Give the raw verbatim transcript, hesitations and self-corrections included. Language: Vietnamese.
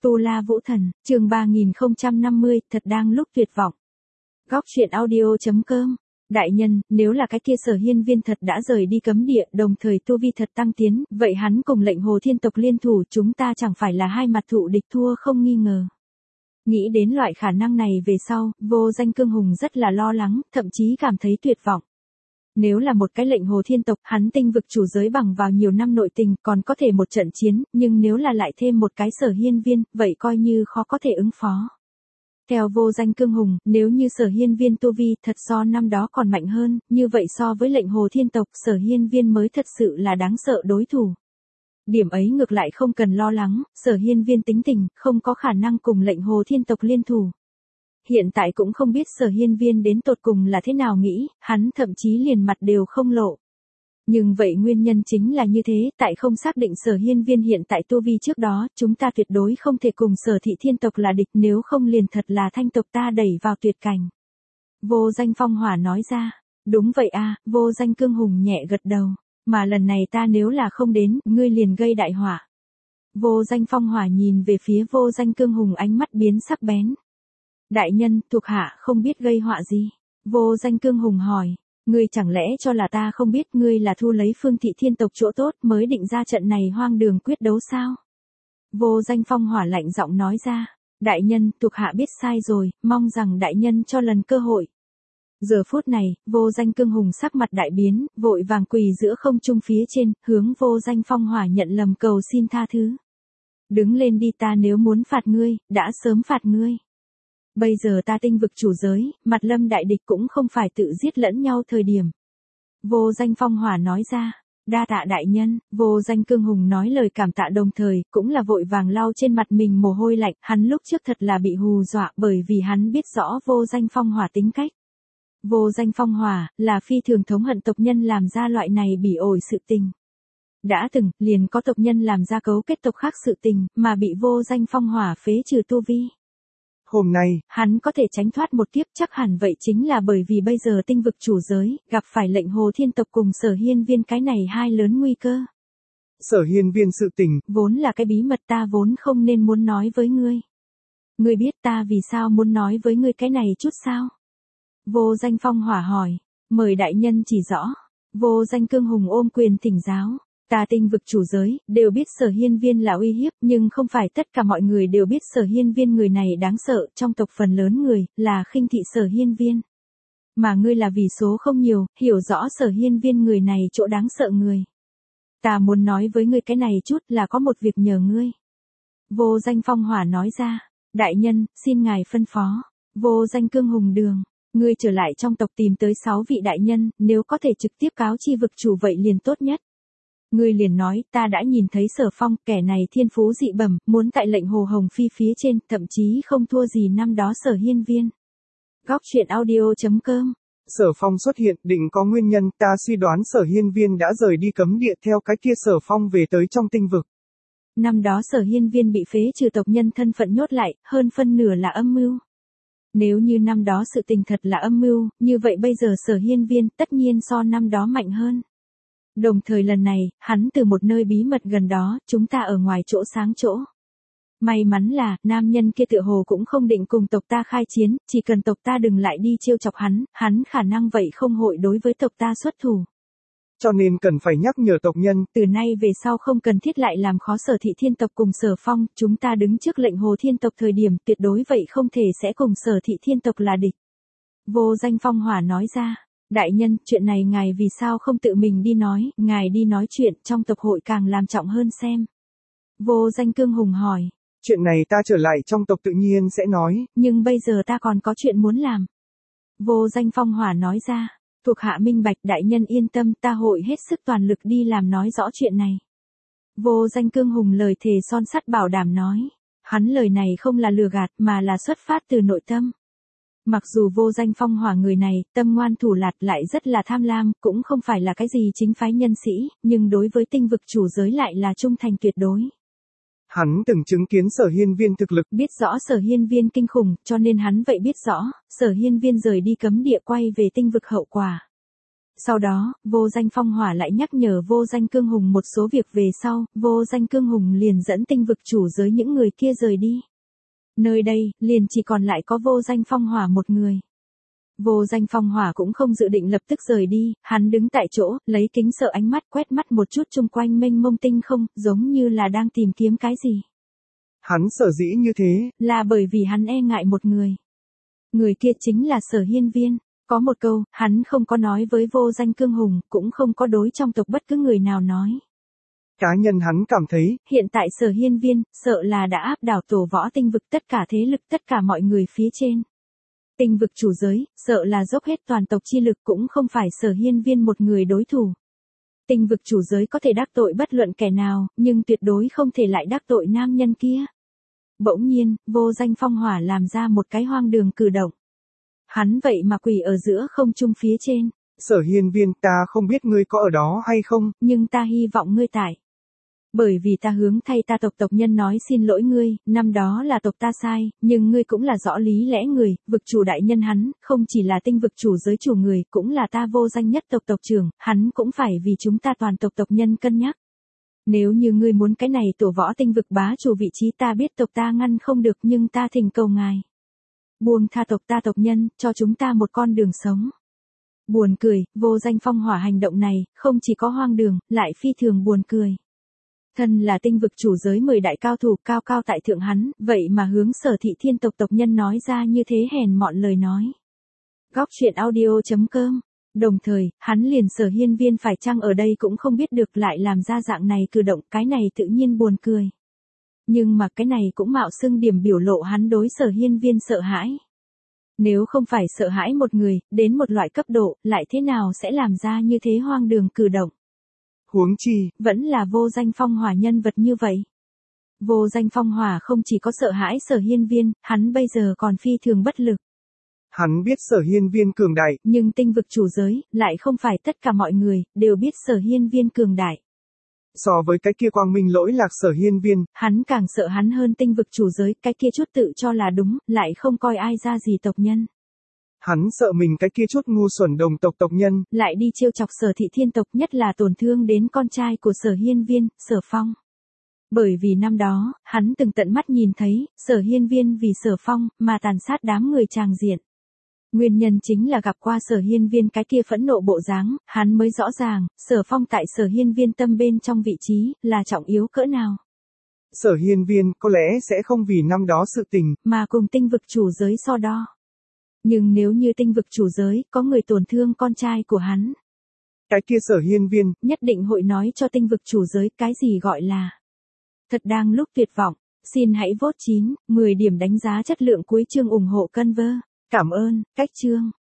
Tu La Vũ Thần, chương ba nghìn không trăm năm mươi, thật đang lúc tuyệt vọng. Góc truyện audio chấm com. Đại nhân, nếu là cái kia Sở Hiên Viên thật đã rời đi cấm địa, đồng thời tu vi thật tăng tiến, vậy hắn cùng lệnh Hồ Thiên tộc liên thủ, chúng ta chẳng phải là hai mặt thụ địch thua không nghi ngờ. Nghĩ đến loại khả năng này về sau, Vô Danh Cương Hùng rất là lo lắng, thậm chí cảm thấy tuyệt vọng. Nếu là một cái lệnh Hồ Thiên tộc, hắn tinh vực chủ giới bằng vào nhiều năm nội tình, còn có thể một trận chiến, nhưng nếu là lại thêm một cái Sở Hiên Viên, vậy coi như khó có thể ứng phó. Theo Vô Danh Cương Hùng, nếu như Sở Hiên Viên tu vi thật so năm đó còn mạnh hơn, như vậy so với lệnh Hồ Thiên tộc, Sở Hiên Viên mới thật sự là đáng sợ đối thủ. Điểm ấy ngược lại không cần lo lắng, Sở Hiên Viên tính tình, không có khả năng cùng lệnh Hồ Thiên tộc liên thủ. Hiện tại cũng không biết Sở Hiên Viên đến tột cùng là thế nào nghĩ, hắn thậm chí liền mặt đều không lộ. Nhưng vậy nguyên nhân chính là như thế, tại không xác định Sở Hiên Viên hiện tại tu vi trước đó, chúng ta tuyệt đối không thể cùng Sở Thị Thiên tộc là địch, nếu không liền thật là Thanh tộc ta đẩy vào tuyệt cảnh. Vô Danh Phong Hỏa nói ra, đúng vậy a, Vô Danh Cương Hùng nhẹ gật đầu, mà lần này ta nếu là không đến, ngươi liền gây đại họa. Vô Danh Phong Hỏa nhìn về phía Vô Danh Cương Hùng, ánh mắt biến sắc bén. Đại nhân, thuộc hạ không biết gây họa gì. Vô Danh Cương Hùng hỏi, ngươi chẳng lẽ cho là ta không biết ngươi là thu lấy Phương Thị Thiên tộc chỗ tốt mới định ra trận này hoang đường quyết đấu sao? Vô Danh Phong Hỏa lạnh giọng nói ra, đại nhân, thuộc hạ biết sai rồi, mong rằng đại nhân cho lần cơ hội. Giờ phút này, Vô Danh Cương Hùng sắc mặt đại biến, vội vàng quỳ giữa không trung phía trên, hướng Vô Danh Phong Hỏa nhận lầm cầu xin tha thứ. Đứng lên đi, ta nếu muốn phạt ngươi, đã sớm phạt ngươi. Bây giờ ta tinh vực chủ giới, mặt lâm đại địch cũng không phải tự giết lẫn nhau thời điểm. Vô Danh Phong Hỏa nói ra, đa tạ đại nhân. Vô Danh Cương Hùng nói lời cảm tạ đồng thời, cũng là vội vàng lau trên mặt mình mồ hôi lạnh, hắn lúc trước thật là bị hù dọa bởi vì hắn biết rõ Vô Danh Phong Hỏa tính cách. Vô Danh Phong Hỏa, là phi thường thống hận tộc nhân làm ra loại này bỉ ổi sự tình. Đã từng, liền có tộc nhân làm ra cấu kết tộc khác sự tình, mà bị Vô Danh Phong Hỏa phế trừ tu vi. Hôm nay, hắn có thể tránh thoát một tiếp chắc hẳn vậy chính là bởi vì bây giờ tinh vực chủ giới, gặp phải lệnh Hồ Thiên tộc cùng Sở Hiên Viên cái này hai lớn nguy cơ. Sở Hiên Viên sự tình, vốn là cái bí mật ta vốn không nên muốn nói với ngươi. Ngươi biết ta vì sao muốn nói với ngươi cái này chút sao? Vô Danh Phong Hỏa hỏi, mời đại nhân chỉ rõ. Vô Danh Cương Hùng ôm quyền thỉnh giáo. Ta tinh vực chủ giới, đều biết Sở Hiên Viên là uy hiếp, nhưng không phải tất cả mọi người đều biết Sở Hiên Viên người này đáng sợ, trong tộc phần lớn người, là khinh thị Sở Hiên Viên. Mà ngươi là vì số không nhiều, hiểu rõ Sở Hiên Viên người này chỗ đáng sợ người. Ta muốn nói với ngươi cái này chút là có một việc nhờ ngươi. Vô Danh Phong Hỏa nói ra, đại nhân, xin ngài phân phó. Vô Danh Cương Hùng đường, ngươi trở lại trong tộc tìm tới sáu vị đại nhân, nếu có thể trực tiếp cáo chi vực chủ vậy liền tốt nhất. Ngươi liền nói, ta đã nhìn thấy Sở Phong, kẻ này thiên phú dị bẩm, muốn tại lệnh Hồ Hồng Phi phía trên, thậm chí không thua gì năm đó Sở Hiên Viên. Góc truyện audio chấm com. Sở Phong xuất hiện, định có nguyên nhân, ta suy đoán Sở Hiên Viên đã rời đi cấm địa theo cái kia Sở Phong về tới trong tinh vực. Năm đó Sở Hiên Viên bị phế trừ tộc nhân thân phận nhốt lại, hơn phân nửa là âm mưu. Nếu như năm đó sự tình thật là âm mưu, như vậy bây giờ Sở Hiên Viên tất nhiên so năm đó mạnh hơn. Đồng thời lần này, hắn từ một nơi bí mật gần đó, chúng ta ở ngoài chỗ sáng chỗ. May mắn là, nam nhân kia tựa hồ cũng không định cùng tộc ta khai chiến, chỉ cần tộc ta đừng lại đi trêu chọc hắn, hắn khả năng vậy không hội đối với tộc ta xuất thủ. Cho nên cần phải nhắc nhở tộc nhân, từ nay về sau không cần thiết lại làm khó Sở Thị Thiên tộc cùng Sở Phong, chúng ta đứng trước lệnh Hồ Thiên tộc thời điểm tuyệt đối vậy không thể sẽ cùng Sở Thị Thiên tộc là địch. Vô Danh Phong Hỏa nói ra. Đại nhân, chuyện này ngài vì sao không tự mình đi nói, ngài đi nói chuyện, trong tộc hội càng làm trọng hơn xem. Vô Danh Cương Hùng hỏi. Chuyện này ta trở lại trong tộc tự nhiên sẽ nói. Nhưng bây giờ ta còn có chuyện muốn làm. Vô Danh Phong Hỏa nói ra. Thuộc hạ minh bạch, đại nhân yên tâm, ta hội hết sức toàn lực đi làm nói rõ chuyện này. Vô Danh Cương Hùng lời thề son sắt bảo đảm nói. Hắn lời này không là lừa gạt mà là xuất phát từ nội tâm. Mặc dù Vô Danh Phong Hỏa người này, tâm ngoan thủ lạt lại rất là tham lam, cũng không phải là cái gì chính phái nhân sĩ, nhưng đối với tinh vực chủ giới lại là trung thành tuyệt đối. Hắn từng chứng kiến Sở Hiên Viên thực lực, biết rõ Sở Hiên Viên kinh khủng, cho nên hắn vậy biết rõ, Sở Hiên Viên rời đi cấm địa quay về tinh vực hậu quả. Sau đó, Vô Danh Phong Hỏa lại nhắc nhở Vô Danh Cương Hùng một số việc về sau, Vô Danh Cương Hùng liền dẫn tinh vực chủ giới những người kia rời đi. Nơi đây, liền chỉ còn lại có Vô Danh Phong Hỏa một người. Vô Danh Phong Hỏa cũng không dự định lập tức rời đi, hắn đứng tại chỗ, lấy kính sợ ánh mắt quét mắt một chút chung quanh mênh mông tinh không, giống như là đang tìm kiếm cái gì. Hắn sở dĩ như thế, là bởi vì hắn e ngại một người. Người kia chính là Sở Hiên Viên. Có một câu, hắn không có nói với Vô Danh Cương Hùng, cũng không có đối trong tộc bất cứ người nào nói. Cá nhân hắn cảm thấy, hiện tại Sở Hiên Viên, sợ là đã áp đảo tổ võ tinh vực tất cả thế lực tất cả mọi người phía trên. Tinh vực chủ giới, sợ là dốc hết toàn tộc chi lực cũng không phải Sở Hiên Viên một người đối thủ. Tinh vực chủ giới có thể đắc tội bất luận kẻ nào, nhưng tuyệt đối không thể lại đắc tội nam nhân kia. Bỗng nhiên, Vô Danh Phong Hỏa làm ra một cái hoang đường cử động. Hắn vậy mà quỳ ở giữa không trung phía trên. Sở Hiên Viên, ta không biết ngươi có ở đó hay không, nhưng ta hy vọng ngươi tại. Bởi vì ta hướng thay ta tộc tộc nhân nói xin lỗi ngươi, năm đó là tộc ta sai, nhưng ngươi cũng là rõ lý lẽ người, vực chủ đại nhân hắn, không chỉ là tinh vực chủ giới chủ người, cũng là ta Vô Danh nhất tộc tộc trưởng, hắn cũng phải vì chúng ta toàn tộc tộc nhân cân nhắc. Nếu như ngươi muốn cái này tổ võ tinh vực bá chủ vị trí ta biết tộc ta ngăn không được nhưng ta thỉnh cầu ngài. Buông tha tộc ta tộc nhân, cho chúng ta một con đường sống. Buồn cười, Vô Danh Phong Hỏa hành động này, không chỉ có hoang đường, lại phi thường buồn cười. Thân là tinh vực chủ giới mười đại cao thủ cao cao tại thượng hắn, vậy mà hướng Sở Thị Thiên tộc tộc nhân nói ra như thế hèn mọn lời nói. Góc truyện audio chấm com. Đồng thời, hắn liền Sở Hiên Viên phải chăng ở đây cũng không biết được lại làm ra dạng này cử động, cái này tự nhiên buồn cười. Nhưng mà cái này cũng mạo xưng điểm biểu lộ hắn đối Sở Hiên Viên sợ hãi. Nếu không phải sợ hãi một người, đến một loại cấp độ, lại thế nào sẽ làm ra như thế hoang đường cử động. Huống chi, vẫn là Vô Danh Phong Hỏa nhân vật như vậy. Vô Danh Phong Hỏa không chỉ có sợ hãi Sở Hiên Viên, hắn bây giờ còn phi thường bất lực. Hắn biết Sở Hiên Viên cường đại, nhưng tinh vực chủ giới, lại không phải tất cả mọi người, đều biết Sở Hiên Viên cường đại. So với cái kia quang minh lỗi lạc Sở Hiên Viên, hắn càng sợ hắn hơn tinh vực chủ giới, cái kia chút tự cho là đúng, lại không coi ai ra gì tộc nhân. Hắn sợ mình cái kia chút ngu xuẩn đồng tộc tộc nhân, lại đi trêu chọc Sở Thị Thiên tộc, nhất là tổn thương đến con trai của Sở Hiên Viên, Sở Phong. Bởi vì năm đó, hắn từng tận mắt nhìn thấy, Sở Hiên Viên vì Sở Phong, mà tàn sát đám người tràng diện. Nguyên nhân chính là gặp qua Sở Hiên Viên cái kia phẫn nộ bộ dáng, hắn mới rõ ràng, Sở Phong tại Sở Hiên Viên tâm bên trong vị trí, là trọng yếu cỡ nào. Sở Hiên Viên có lẽ sẽ không vì năm đó sự tình, mà cùng tinh vực chủ giới so đo. Nhưng nếu như tinh vực chủ giới, có người tổn thương con trai của hắn. Cái kia Sở Hiên Viên, nhất định hội nói cho tinh vực chủ giới cái gì gọi là. Thật đang lúc tuyệt vọng, xin hãy vote chín, mười điểm đánh giá chất lượng cuối chương ủng hộ Conver. Cảm ơn, cách chương.